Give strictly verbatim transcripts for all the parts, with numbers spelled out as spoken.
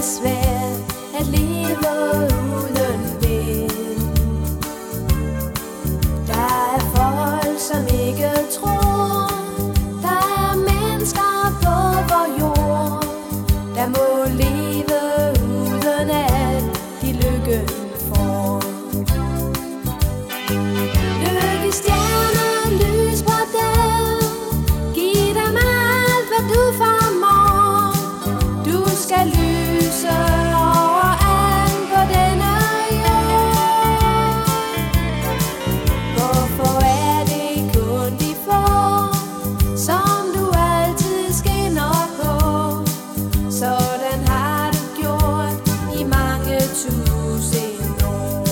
svært at leve uden vind. Der er folk, som ikke tror. Der er mennesker på vor jord, der må leve uden at de lykken får. Lykkestjerner, lys på dem. Giv dem alt, hvad du formår. Du skal lyse overalt på denne jord. Hvorfor er det kun de få, som du altid skinner på? Sådan har du gjort i mange tusind år.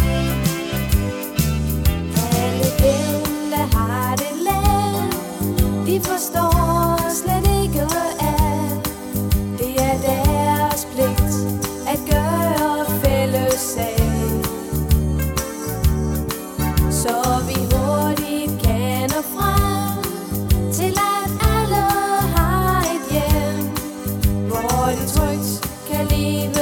Alle dem, der har det let, de forstår slet ikke, at det er deres pligt at gøre fælles sag, så vi hurtigt kan nå frem til, at alle har et hjem, hvor de trygt kan leve